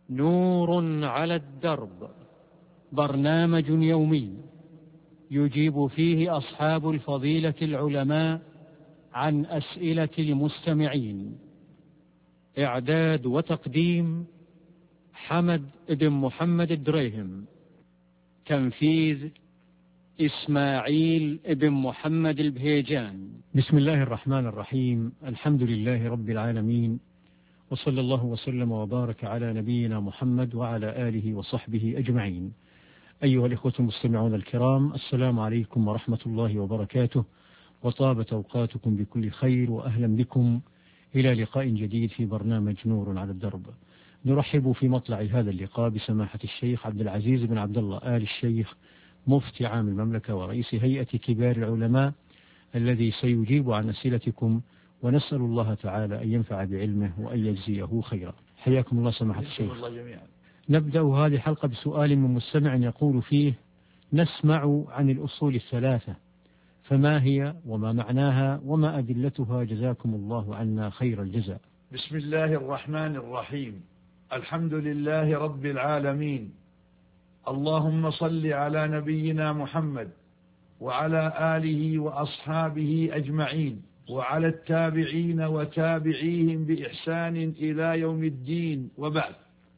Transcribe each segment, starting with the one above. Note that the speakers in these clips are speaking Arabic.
نور على الدرب، برنامج يومي يجيب فيه أصحاب الفضيلة العلماء عن أسئلة المستمعين. إعداد وتقديم حمد بن محمد الدريهم. تنفيذ إسماعيل بن محمد البهيجان. بسم الله الرحمن الرحيم. الحمد لله رب العالمين، وصلى الله وسلم وبارك على نبينا محمد وعلى آله وصحبه أجمعين. أيها الإخوة المستمعون الكرام، السلام عليكم ورحمة الله وبركاته، وطابت أوقاتكم بكل خير، وأهلا بكم إلى لقاء جديد في برنامج نور على الدرب. نرحب في مطلع هذا اللقاء بسماحة الشيخ عبد العزيز بن عبد الله آل الشيخ، مفتي عام المملكة ورئيس هيئة كبار العلماء، الذي سيجيب عن أسئلتكم، ونسأل الله تعالى أن ينفع بعلمه وأن يجزيه خيرا. حياكم الله سماحة الشيخ. نبدأ هذه الحلقة بسؤال من مستمع يقول فيه: نسمع عن الأصول الثلاثة، فما هي وما معناها وما أدلتها، جزاكم الله عنا خير الجزاء. بسم الله الرحمن الرحيم. الحمد لله رب العالمين، اللهم صل على نبينا محمد وعلى آله وأصحابه أجمعين، وعلى التابعين وتابعيهم بإحسان إلى يوم الدين، وبعد.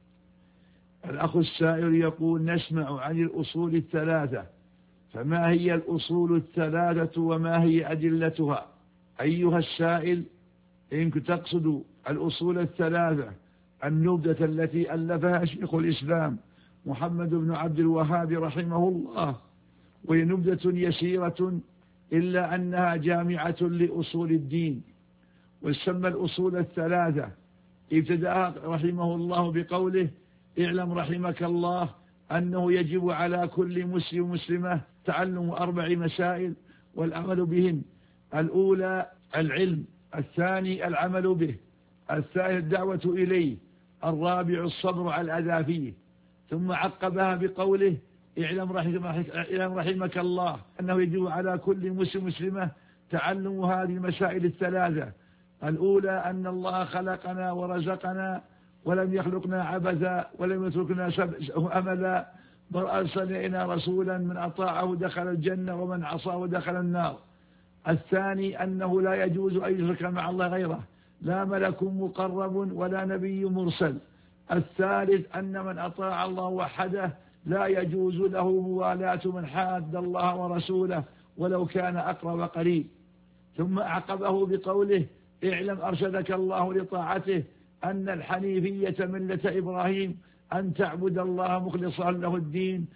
الأخ السائل يقول: نسمع عن الأصول الثلاثة، فما هي الأصول الثلاثة وما هي أدلتها؟ أيها السائل، إن تقصد الأصول الثلاثة النبذة التي ألفها شيخ الإسلام محمد بن عبد الوهاب رحمه الله، وهي نبذة يسيرة إلا أنها جامعة لأصول الدين، وسمى الأصول الثلاثة. ابتدأ رحمه الله بقوله: اعلم رحمك الله أنه يجب على كل مسلم مسلمة تعلم 4 مسائل والعمل بهن. الأولى العلم، الثاني العمل به، الثالث الدعوة إليه، الرابع الصبر على الأذى فيه. ثم عقبها بقوله: اعلم رحمك الله أنه يجب على كل مسلم مسلمة تعلم هذه المسائل الثلاثة. الأولى أن الله خلقنا ورزقنا ولم يخلقنا عبثا ولم يتركنا أملا، بل أرسل إلينا رسولا من أطاعه دخل الجنة ومن عصاه دخل النار. الثاني أنه لا يجوز أن يشرك مع الله غيره، لا ملك مقرب ولا نبي مرسل. الثالث أن من أطاع الله وحده لا يجوز له موالاة من حاد الله ورسوله ولو كان أقرب قريب. ثم أعقبه بقوله: اعلم أرشدك الله لطاعته أن الحنيفية ملة إبراهيم، أن تعبد الله مخلصا له الدين،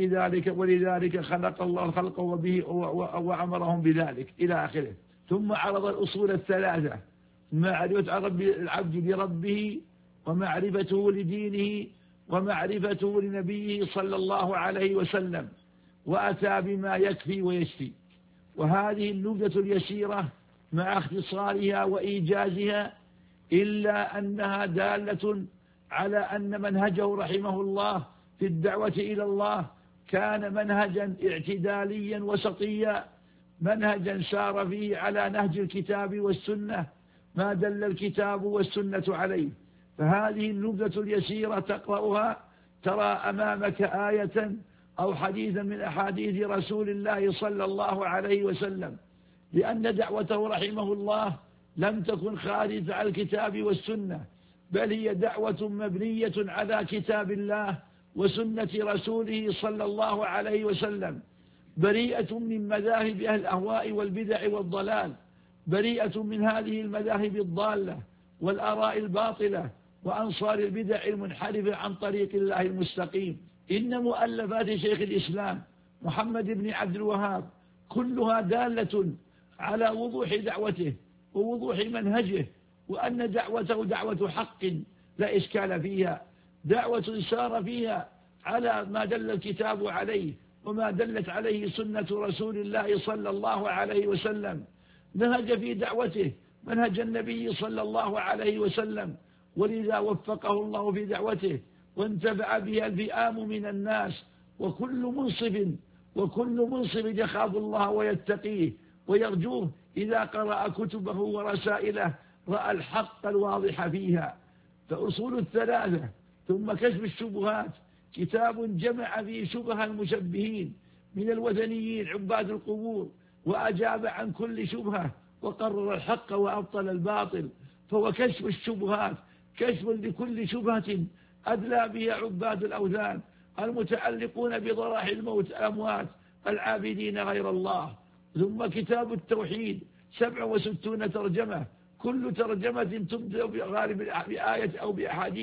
ولذلك خلق الله الخلق وأمرهم بذلك، إلى آخره. ثم عرض الأصول الثلاثة: معرفة العبد بربه، ومعرفته لدينه، ومعرفته لنبيه صلى الله عليه وسلم، وأتى بما يكفي ويشفي. وهذه النبذة اليسيرة مع اختصارها وإيجازها إلا أنها دالة على أن منهجه رحمه الله في الدعوة إلى الله كان منهجا اعتداليا وسطيا، منهجا سار فيه على نهج الكتاب والسنة، ما دل الكتاب والسنة عليه. فهذه النبذة اليسيرة تقرأها ترى أمامك آية أو حديثا من أحاديث رسول الله صلى الله عليه وسلم، لأن دعوته رحمه الله لم تكن خارجة عن الكتاب والسنة، بل هي دعوة مبنية على كتاب الله وسنة رسوله صلى الله عليه وسلم، بريئة من مذاهب أهل الأهواء والبدع والضلال، بريئة من هذه المذاهب الضالة والآراء الباطلة وأنصار البدع المنحرفة عن طريق الله المستقيم. إن مؤلفات شيخ الإسلام محمد بن عبد الوهاب كلها دالة على وضوح دعوته ووضوح منهجه، وأن دعوته دعوة حق لا إشكال فيها، دعوة سار فيها على ما دل الكتاب عليه وما دلت عليه سنة رسول الله صلى الله عليه وسلم. نهج في دعوته منهج النبي صلى الله عليه وسلم، ولذا وفقه الله في دعوته وانتفع بها الفئام من الناس، وكل منصف يخاف الله ويتقيه ويرجوه إذا قرأ كتبه ورسائله رأى الحق الواضح فيها. فأصول الثلاثة ثم كشف الشبهات كتاب جمع فيه شبه المشبهين من الوثنيين عباد القبور، وأجاب عن كل شبهة وقرر الحق وأبطل الباطل. فهو كشف الشبهات، كشف لكل شبهة أدلى بها عباد الأوثان المتعلقون بضراح الأموات العابدين غير الله. ثم كتاب التوحيد 67 ترجمة، كل ترجمة تبدأ بغالب بآية أو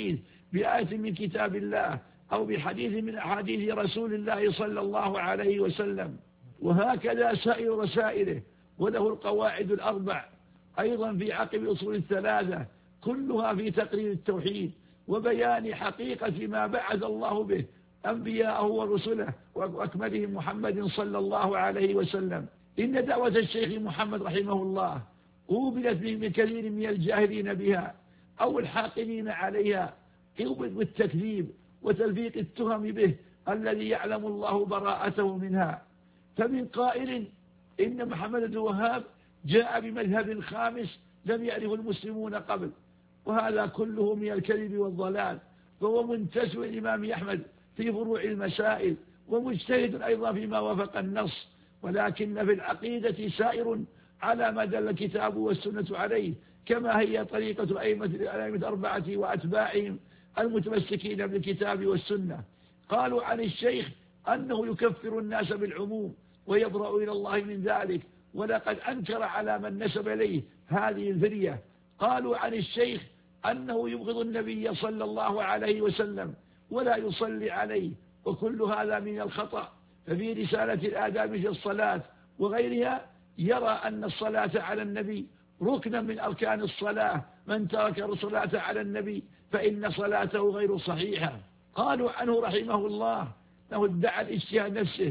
بآية من كتاب الله أو بحديث من أحاديث رسول الله صلى الله عليه وسلم. وهكذا سائر رسائله، وله القواعد الأربع أيضا في عقب أصول الثلاثة، كلها في تقرير التوحيد وبيان حقيقة ما بعث الله به أنبياءه ورسله وأكملهم محمد صلى الله عليه وسلم. إن دعوة الشيخ محمد رحمه الله قوبلت من كثير من الجاهلين بها أو الحاقدين عليها بالتكذيب وتلفيق التهم به الذي يعلم الله براءته منها. فمن قائل إن محمد بن الوهاب جاء بمذهب خامس لم يعرفه المسلمون قبل، وهذا كله من الكذب والضلال. فهو منتسب الإمام أحمد في فروع المسائل ومجتهد أيضا فيما وافق النص، ولكن في العقيدة سائر على ما دل الكتاب والسنة عليه، كما هي طريقة الأئمة 4 وأتباعهم المتمسكين بالكتاب والسنة. قالوا عن الشيخ أنه يكفر الناس بالعموم ويبرأ إلى الله من ذلك، ولقد أنكر على من نسب إليه هذه الفرية. قالوا عن الشيخ أنه يبغض النبي صلى الله عليه وسلم ولا يصلي عليه، وكل هذا من الخطأ. ففي رسالة الآداب في الصلاة وغيرها يرى أن الصلاة على النبي ركنا من أركان الصلاة، من ترك الصلاة على النبي فإن صلاته غير صحيحة. قالوا عنه رحمه الله أنه ادعى الاجتهاد نفسه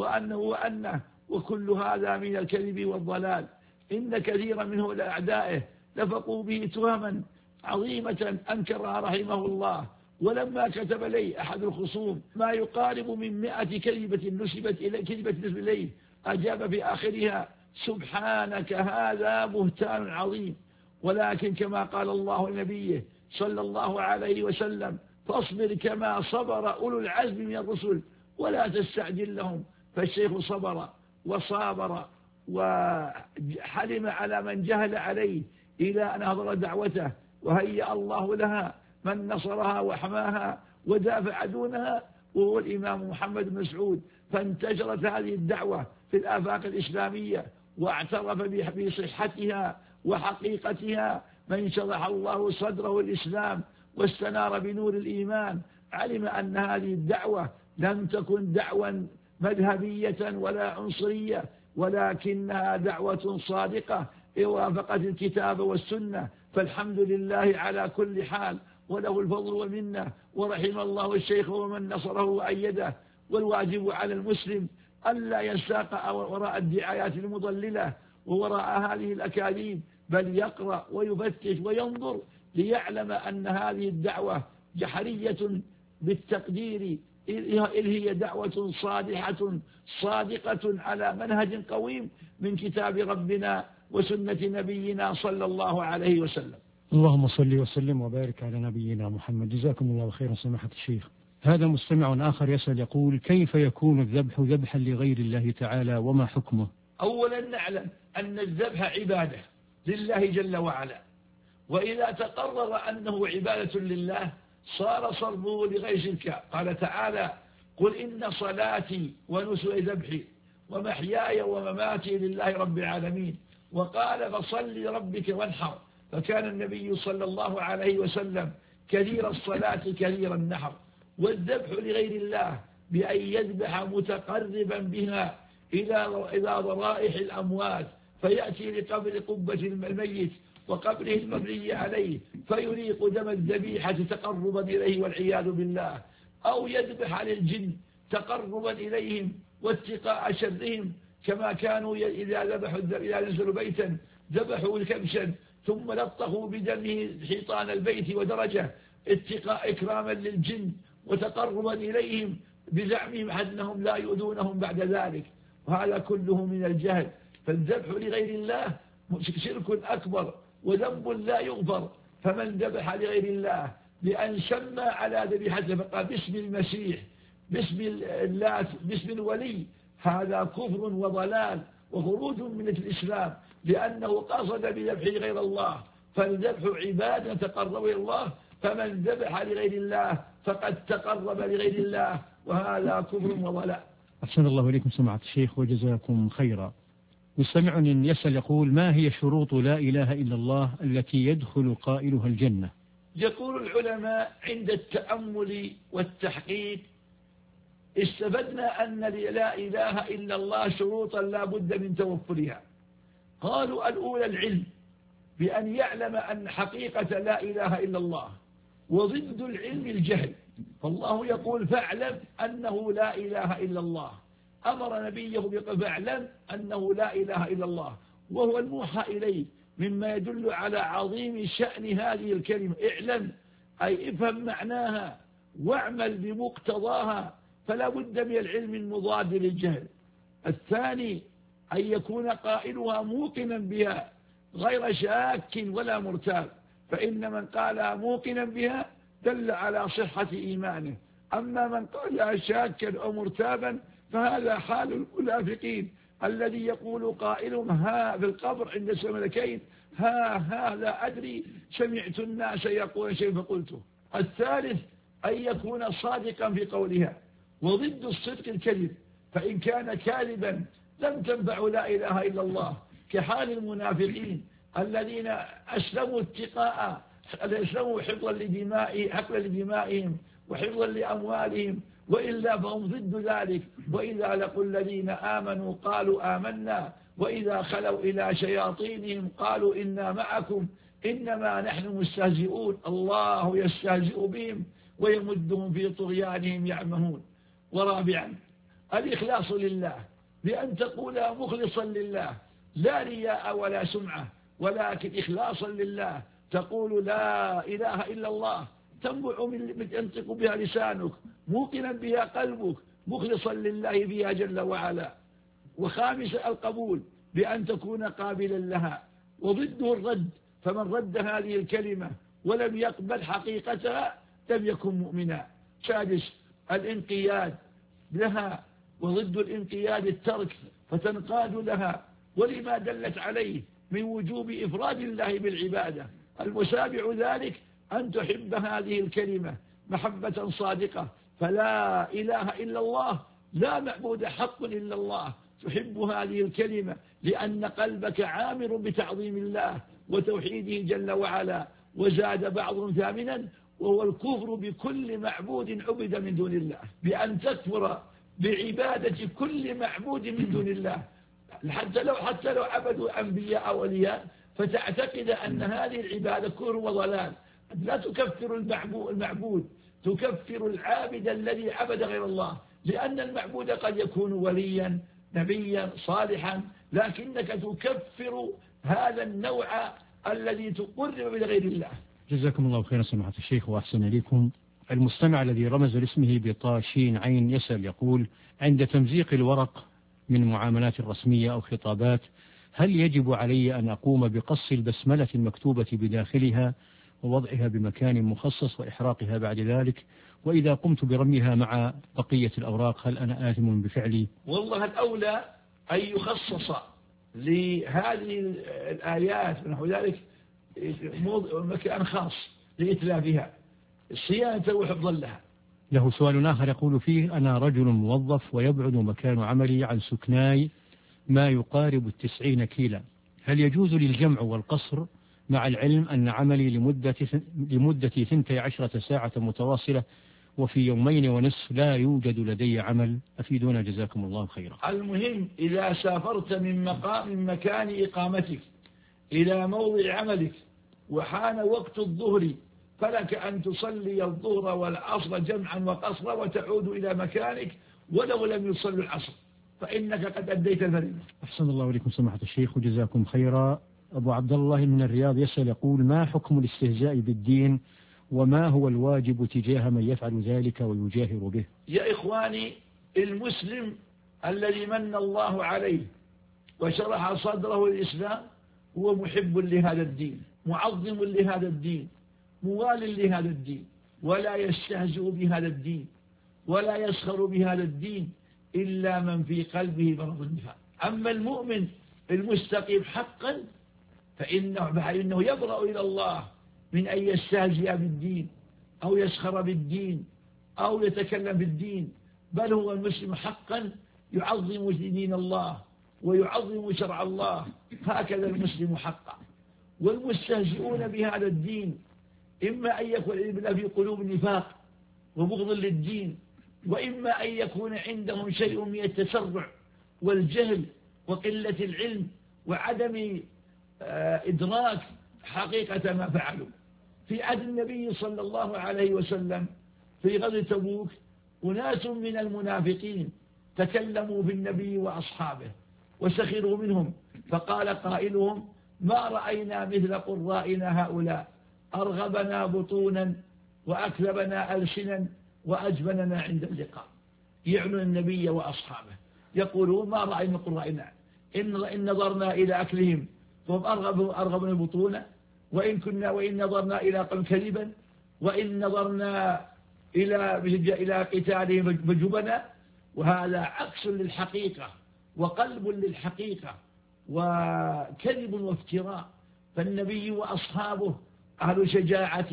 وأنه وكل هذا من الكذب والضلال. إن كثيرا منه لأعدائه لفقوا به تهما عظيمة أنكرها رحمه الله، ولما كتب لي أحد الخصوم ما يقارب من 100 كذبة نسبت إليه أجاب في آخرها: سبحانك هذا بهتان عظيم. ولكن كما قال الله لنبيه صلى الله عليه وسلم: فاصبر كما صبر أولو العزم من الرسل ولا تستعجل لهم. فالشيخ صبر وصابر وحلم على من جهل عليه إلى أن أهضر دعوته، وهيأ الله لها من نصرها وحماها ودافع دونها، وهو الإمام محمد بن مسعود. فانتشرت هذه الدعوة في الآفاق الإسلامية واعترف بصحتها وحقيقتها من شرح الله صدره الإسلام واستنار بنور الإيمان. علم أن هذه الدعوة لم تكن دعوة مذهبية ولا عنصرية، ولكنها دعوة صادقة وافقت الكتاب والسنة. فالحمد لله على كل حال، وله الفضل والمنة، ورحم الله الشيخ ومن نصره وأيده. والواجب على المسلم ألا ينساق وراء الدعايات المضللة ووراء هذه الأكاذيب، بل يقرأ ويفتش وينظر ليعلم أن هذه الدعوة جحرية بالتقدير، إذ هي دعوة صادحة صادقة على منهج قويم من كتاب ربنا وسنة نبينا صلى الله عليه وسلم. اللهم صل وسلم وبارك على نبينا محمد. جزاكم الله خيرا سماحة الشيخ. هذا مستمع آخر يسأل يقول: كيف يكون الذبح ذبحا لغير الله تعالى وما حكمه؟ أولا نعلم أن الذبح عبادة لله جل وعلا، وإذا تقرر أنه عبادة لله صار صرفه لغير شرك. قال تعالى: قل إن صلاتي ونسكي ذبحي ومحياي ومماتي لله رب العالمين. وقال: فصل لربك وانحر. فكان النبي صلى الله عليه وسلم كثير الصلاة كثير النحر. والذبح لغير الله بأن يذبح متقربا بها إلى ضرائح الأموات، فيأتي لقبر قبة الميت وقبره المبني عليه فيريق دم الذبيحة تقربا إليه والعياذ بالله، أو يذبح للجن تقربا إليهم واتقاء شرهم، كما كانوا إذا نزلوا بيتا ذبحوا كبشا ثم لطخوا بدمه حيطان البيت ودرجه اتقاء إكراما للجن وتقربا إليهم بزعمهم أنهم لا يؤذونهم بعد ذلك. وهذا كله من الجهل. فالذبح لغير الله شرك أكبر وذنب لا يغفر. فمن ذبح لغير الله بأن سمى على ذبيحته فقال باسم المسيح، باسم اللات، باسم الولي، هذا كفر وضلال وخروج من الإسلام، لأنه قصد بذبحه غير الله، فالذبح عبادة تقرب إلى الله، فمن ذبح لغير الله فقد تقرب لغير الله، وهذا كفر وضلال. أحسن الله إليكم سماحة الشيخ وجزاكم خيرا. مستمع يسأل يقول: ما هي شروط لا إله إلا الله التي يدخل قائلها الجنة؟ يقول العلماء عند التأمل والتحقيق استفدنا أن لا إله إلا الله شروطا لا بد من توفرها. قالوا: الأولى العلم، بأن يعلم أن حقيقة لا إله إلا الله، وضد العلم الجهل، فالله يقول: فاعلم أنه لا إله إلا الله، أمر نبيه بقول: فاعلم أنه لا إله إلا الله، وهو الموحى إليه، مما يدل على عظيم شأن هذه الكلمة. اعلم أي افهم معناها واعمل بمقتضاها، فلا بد من العلم المضاد للجهل. الثاني أن يكون قائلها موقنا بها غير شاك ولا مرتاب، فإن من قالها موقنا بها دل على صحة إيمانه، أما من قالها شاكا أو مرتابا فهذا حال المنافقين الذي يقول قائلهم ها في القبر عند الملكين ها لا أدري سمعت الناس يقول شيء فقلته. الثالث أن يكون صادقا في قولها، وضد الصدق الكذب، فإن كان كاذبا لم تنفع لا إله إلا الله، كحال المنافقين الذين أسلموا اتقاء، أسلموا حفظا لدمائهم وحفظا لأموالهم، وإلا فهم ضد ذلك. وإذا لقوا الذين آمنوا قالوا آمنا، وإذا خلوا إلى شياطينهم قالوا إنا معكم إنما نحن مستهزئون، الله يستهزئ بهم ويمدهم في طغيانهم يعمهون. ورابعا الإخلاص لله، بأن تقول مخلصا لله، لا رياء ولا سمعة، ولكن إخلاصا لله، تقول لا إله إلا الله تنبع من ينطق بها لسانك، موقنا بها قلبك، مخلصا لله بها جل وعلا. وخامس القبول، بأن تكون قابلا لها، وضده الرد، فمن رد هذه الكلمة ولم يقبل حقيقتها لم يكن مؤمنا. سادس الانقياد لها، وضد الانقياد الترك، فتنقاد لها، ولما دلت عليه من وجوب إفراد الله بالعبادة. المسابع ذلك أن تحب هذه الكلمة محبة صادقة، فلا إله إلا الله، لا معبود حق إلا الله، تحب هذه الكلمة لأن قلبك عامر بتعظيم الله وتوحيده جل وعلا. وزاد بعضهم ثامنا، وهو الكفر بكل معبود عبد من دون الله، بأن تكفر بعبادة كل معبود من دون الله، حتى لو عبدوا أنبياء أو أولياء، فتعتقد أن هذه العبادة كفر وضلال. لا تكفر المعبود، تكفر العابد الذي عبد غير الله، لأن المعبود قد يكون وليا نبيا صالحا، لكنك تكفر هذا النوع الذي تقرب بغير الله. جزاكم الله خيرا سماحة الشيخ وأحسن إليكم. المستمع الذي رمز لاسمه بطاشين عين يسأل يقول: عند تمزيق الورق من معاملات رسمية أو خطابات، هل يجب علي أن أقوم بقص البسملة المكتوبة بداخلها ووضعها بمكان مخصص وإحراقها بعد ذلك؟ وإذا قمت برميها مع بقية الأوراق هل أنا آثم بفعلي؟ والله الأولى أن يخصص لهذه الآيات ونحو ذلك مكان خاص لإتلافها صيانة وحفظا لها. له سؤال آخر يقول فيه: أنا رجل موظف ويبعد مكان عملي عن سكناي ما يقارب 90 كيلا، هل يجوز لي الجمع والقصر مع العلم أن عملي لمدة 12 ساعة متواصلة وفي 2 ونصف لا يوجد لدي عمل؟ أفيدونا جزاكم الله خيرا. المهم إذا سافرت من مكان إقامتك إلى موضع عملك وحان وقت الظهر، فلك أن تصلي الظهر والعصر جمعا وقصرا وتعود إلى مكانك ولو لم يصل العصر، فإنك قد أديت الفريضة. أحسن الله إليكم سماحة الشيخ وجزاكم خيرا. أبو عبد الله من الرياض يسأل يقول: ما حكم الاستهزاء بالدين، وما هو الواجب تجاه من يفعل ذلك ويجاهر به؟ يا إخواني، المسلم الذي من الله عليه وشرح صدره الإسلام هو محب لهذا الدين، معظم لهذا الدين، موال لهذا الدين، ولا يستهزئ بهذا الدين ولا يسخر بهذا الدين إلا من في قلبه مرض النفاق. أما المؤمن المستقيم حقا فإنه يبرأ إلى الله من أن يستهزئ بالدين أو يسخر بالدين أو يتكلم بالدين، بل هو المسلم حقا يعظم دين الله ويعظم شرع الله، هكذا المسلم حقا. والمستهزئون بهذا الدين إما أن يكون في قلوب النفاق وبغض للدين، وإما أن يكون عندهم شيء من التسرع والجهل وقلة العلم وعدم إدراك حقيقة ما فعلوا. في عهد النبي صلى الله عليه وسلم في غزوة تبوك أناس من المنافقين تكلموا بالنبي وأصحابه وسخروا منهم، فقال قائلهم: ما رأينا مثل قرائنا هؤلاء، أرغبنا بطونا وأكذبنا ألسنا وأجبننا عند اللقاء. يعنون النبي وأصحابه، يقولون: ما رأينا قرائنا، إن نظرنا إلى أكلهم فهم أرغبنا بطونا، وإن نظرنا إلى قوم كذبا، وإن نظرنا إلى قتالهم فجبنا. وهذا عكس للحقيقة وقلب للحقيقة وكذب وافتراء. فالنبي وأصحابه أهل شجاعة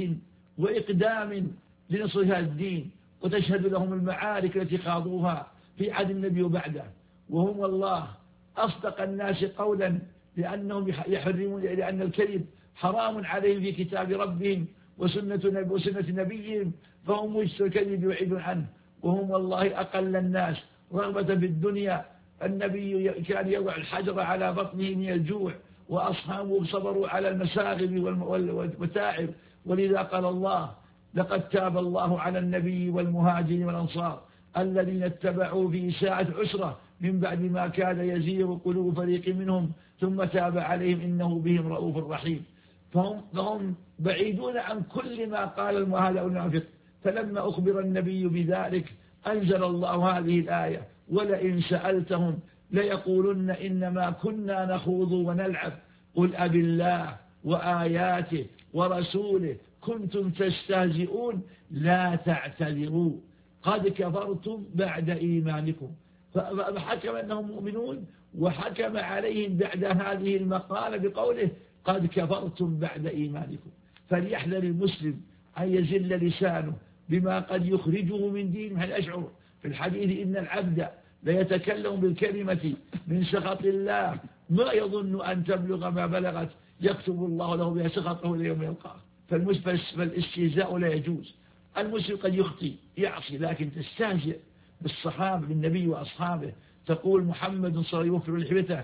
وإقدام لنصر هذا الدين، وتشهد لهم المعارك التي خاضوها في عهد النبي وبعده، وهم والله أصدق الناس قولا، لأنهم يحرمون، لأن الكذب حرام عليهم في كتاب ربهم وسنة نبيهم، فهم وجه الكذب يعيدون عنه، وهم والله أقل الناس رغبة في الدنيا. النبي كان يضع الحجر على بطنه من الجوع، وأصحابه صبروا على المساغب والمتاعب، ولذا قال الله: لقد تاب الله على النبي والمهاجرين والأنصار الذين اتبعوا في ساعة عسرة من بعد ما كاد يزيغ قلوب فريق منهم ثم تاب عليهم إنه بهم رؤوف رحيم. فهم بعيدون عن كل ما قال هذا المنافق. فلما أخبر النبي بذلك أنزل الله هذه الآية: ولئن سألتهم ليقولن إنما كنا نخوض ونلعب قل أبالله وآياته ورسوله كنتم تستهزئون لا تعتذروا قد كفرتم بعد إيمانكم. فحكم أنهم مؤمنون، وحكم عليهم بعد هذه المقالة بقوله: قد كفرتم بعد إيمانكم. فليحذر المسلم أن يزل لسانه بما قد يخرجه من دينه. هل أشعر في الحديث إن العبد ليتكلم بالكلمة من سخط الله ما يظن أن تبلغ ما بلغت يكتب الله له بها سخطه إلى يوم يلقاه. فالاستهزاء لا يجوز. المسلم قد يخطي يعصي، لكن تستهزئ بالصحابة بالنبي وأصحابه، تقول محمد صلى الله عليه وسلم يوفر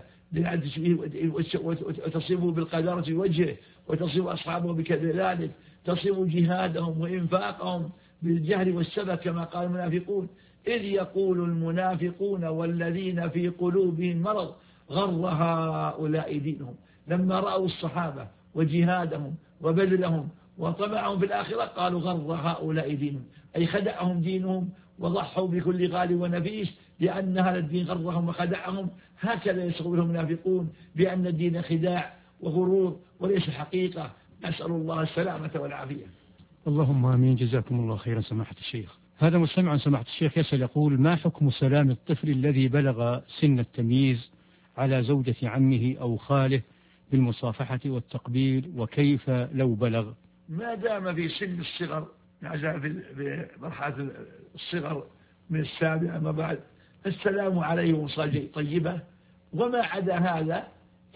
لحبته وتصفه بالقدارة في وجهه، وتصف أصحابه بكذلك، تصف جهادهم وإنفاقهم بالجهل والسبب كما قال المنافقون: إذ يقول المنافقون والذين في قلوبهم مرض غر هؤلاء دينهم. لما رأوا الصحابة وجهادهم وبذلهم وطمعهم في الآخرة قالوا غر هؤلاء دينهم، أي خدعهم دينهم وضحوا بكل غالي ونفيس لأن هذا الدين غرهم وخدعهم. هكذا يشغلهم المنافقون بأن الدين خداع وغرور وليس حقيقة. نسأل الله السلامة والعافية. اللهم آمين. جزاكم الله خيرا سماحة الشيخ. هذا مستمع عن سماحة الشيخ يسأل يقول: ما حكم سلام الطفل الذي بلغ سن التمييز على زوجة عمه أو خاله بالمصافحة والتقبيل، وكيف لو بلغ؟ ما دام في سن الصغر، ما زال في مرحلة الصغر من السابعة ما بعد، السلام عليهم صلاة طيبة. وما عدا هذا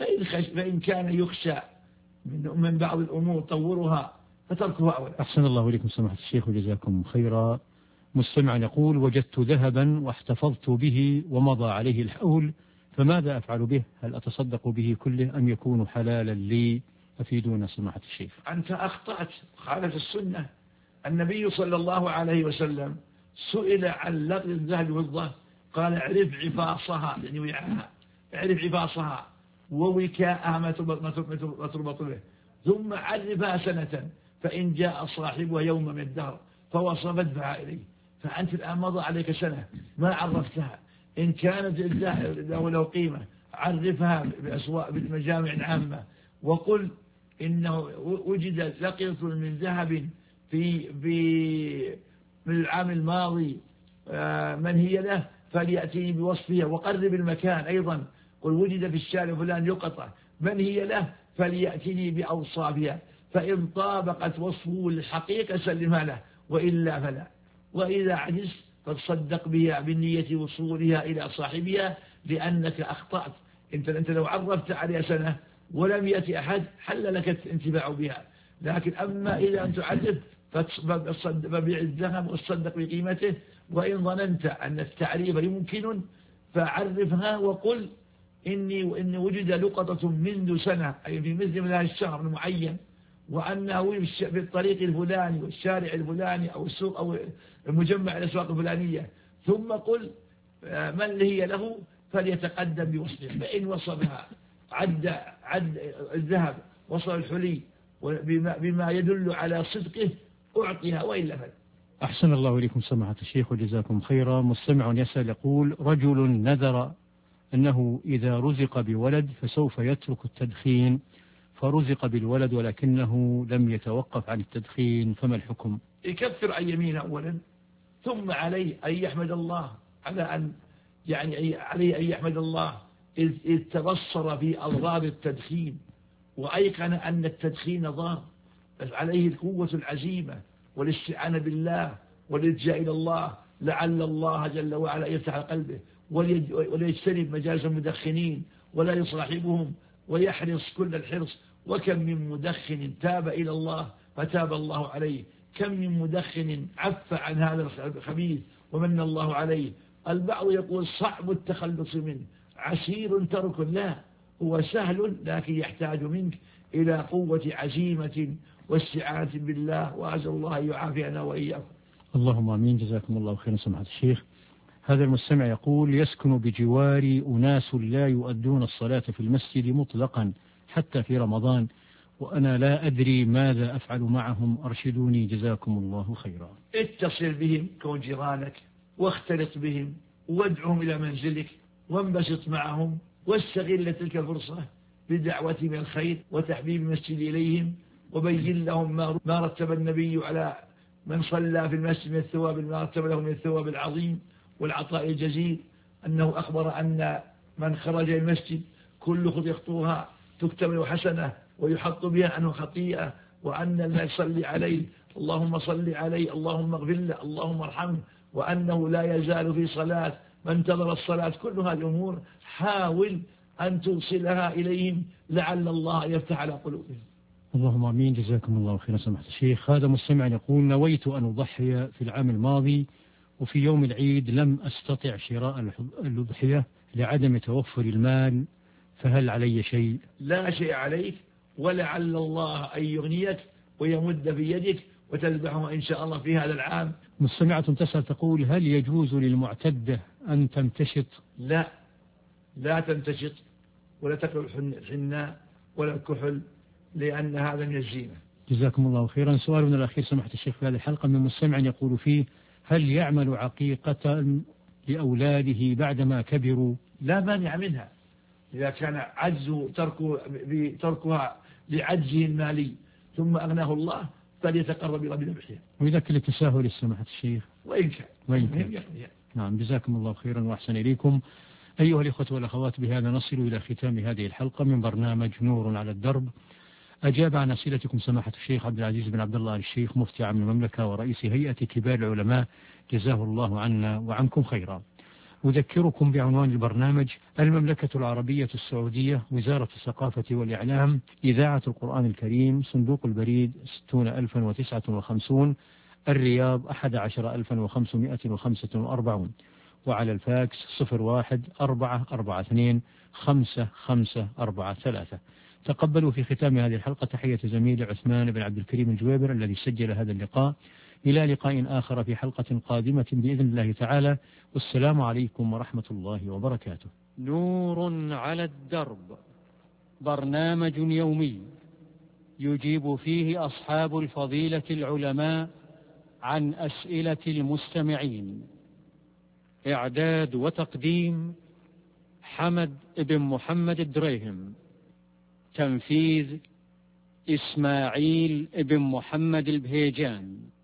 فإن كان يخشى من بعض الأمور طورها فتركها أولا. أحسن الله إليكم سماحة الشيخ وجزاكم خيرا. مستمع يقول: وجدت ذهبا واحتفظت به ومضى عليه الحول، فماذا أفعل به؟ هل أتصدق به كله أم يكون حلالا لي؟ أفيدونا سماحة الشيخ. أنت أخطأت، خالف السنة. النبي صلى الله عليه وسلم سئل عن لقط الذهب والفضة قال: اعرف عفاصها، يعني وعاها، اعرف عفاصها ووكاءها ما تربط به، ثم عرفها سنة، فإن جاء صاحبها يوم من الدهر فوصف ادفعها إليه. فأنت الآن مضى عليك سنة ما عرفتها. إن كانت له قيمة عرفها بأسواق بالمجامع العامة، وقل إنه وجد لقيط من ذهب من العام الماضي من هي له فليأتني بوصفها، وقرب المكان أيضا، قل وجد في الشارع فلان لقطة من هي له فليأتني بأوصافها، فإن طابقت وصفه للحقيقة سلمها له، وإلا فلا. وإذا عجزت فتصدق بها بالنية وصولها إلى صاحبها، لأنك أخطأت. أنت لو عرفت عليها سنة ولم يأتي أحد حل لك الانتفاع بها، لكن أما إذا أن تعرف فبيع الذهب وتصدق بقيمته، وإن ظننت أن التعريف يمكن فعرفها وقل إن وجد لقطة منذ سنة، أي في مثل هذا الشهر المعين، وأنه في الطريق الفلاني والشارع الفلاني أو السوق أو المجمع الأسواق الفلانية، ثم قل من هي له فليتقدم بوصفها، فإن وصفها عد الذهب وصف الحلي بما يدل على صدقه أعطيها، وإلا فلا. أحسن الله إليكم سماحة الشيخ وجزاكم خيرا. مستمع يسأل يقول: رجل نذر أنه إذا رزق بولد فسوف يترك التدخين، فرزق بالولد ولكنه لم يتوقف عن التدخين، فما الحكم؟ يكفر عن يمينه أولا، ثم عليه أن يحمد الله عليه أن يحمد الله إذ تبصر في أضرار التدخين وأيقن أن التدخين ضار، عليه القوة العزيمة والاستعانة بالله والالتجاء إلى الله، لعل الله جل وعلا يفتح قلبه وليجتنب مجالس المدخنين ولا يصاحبهم، ويحرص كل الحرص. وكم من مدخن تاب إلى الله فتاب الله عليه، كم من مدخن عف عن هذا الخبيث ومن الله عليه. البعض يقول صعب التخلص منه، عسير ترك، لا، هو سهل، لكن يحتاج منك إلى قوة عزيمة واستعانة بالله، وأسأل الله أن يعافينا وإياكم. اللهم آمين. جزاكم الله خيرا سماحة الشيخ. هذا المستمع يقول: يسكن بجواري أناس لا يؤدون الصلاة في المسجد مطلقا حتى في رمضان، وأنا لا أدري ماذا أفعل معهم، أرشدوني جزاكم الله خيرا. اتصل بهم كون جيرانك، واختلط بهم، وادعهم إلى منزلك، وانبسط معهم، واستغل تلك الفرصة بدعوتهم إلى الخير وتحبيب المسجد إليهم، وبين لهم ما رتب النبي على من صلى في المسجد من الثواب، ما رتب له من الثواب العظيم والعطاء الجزيل، أنه أخبر أن من خرج المسجد كل خطوة يخطوها تكتب له حسنة ويحط بها عنه خطيئة، وأن لا يصلي عليه اللهم صل عليه، اللهم اغفر له، اللهم ارحمه، وأنه لا يزال في صلاة من انتظر الصلاة. كل هذه الأمور حاول أن توصلها إليهم لعل الله يفتح على قلوبهم. اللهم آمين. جزاكم الله خيرا سماحة الشيخ. هذا مستمع يقول: نويت أن أضحي في العام الماضي، وفي يوم العيد لم أستطع شراء الأضحية لعدم توفر المال، فهل علي شيء؟ لا شيء عليك، ولعل الله أن يغنيك ويمد بيدك وتذبحه إن شاء الله في هذا العام. مستمعة تسأل تقول: هل يجوز للمعتدة أن تمتشط؟ لا تمتشط، ولا تقرأ الحناء ولا الكحل، لأن هذا من الزينة. جزاكم الله خيرا. سؤالنا الأخير سماحة الشيخ في هذه الحلقة من مستمع يقول فيه: هل يعمل عقيقة لأولاده بعدما كبروا؟ لا مانع منها، إذا كان عجز تركها لعجزه المالي ثم أغناه الله فليتقرب إلى بذبحها. وإذا كل التساهل سماحة الشيخ وإن كان. نعم. جزاكم الله خيرا وأحسن إليكم. أيها الإخوة والأخوات، بهذا نصل إلى ختام هذه الحلقة من برنامج نور على الدرب. أجاب عن أسئلتكم سماحة الشيخ عبد العزيز بن عبد الله الشيخ مفتي عام المملكة ورئيس هيئة كبار العلماء، جزاه الله عنا وعنكم خيرا. أذكركم بعنوان البرنامج: المملكة العربية السعودية، وزارة الثقافة والإعلام، إذاعة القرآن الكريم، صندوق البريد 60059، الرياض 11545، وعلى الفاكس 01-442-5543. تقبلوا في ختام هذه الحلقة تحية زميلي عثمان بن عبد الكريم الجويبر الذي سجل هذا اللقاء. إلى لقاء آخر في حلقة قادمة بإذن الله تعالى، والسلام عليكم ورحمة الله وبركاته. نور على الدرب، برنامج يومي يجيب فيه أصحاب الفضيلة العلماء عن أسئلة المستمعين. إعداد وتقديم حمد بن محمد الدريهم. تنفيذ إسماعيل بن محمد البهيجان.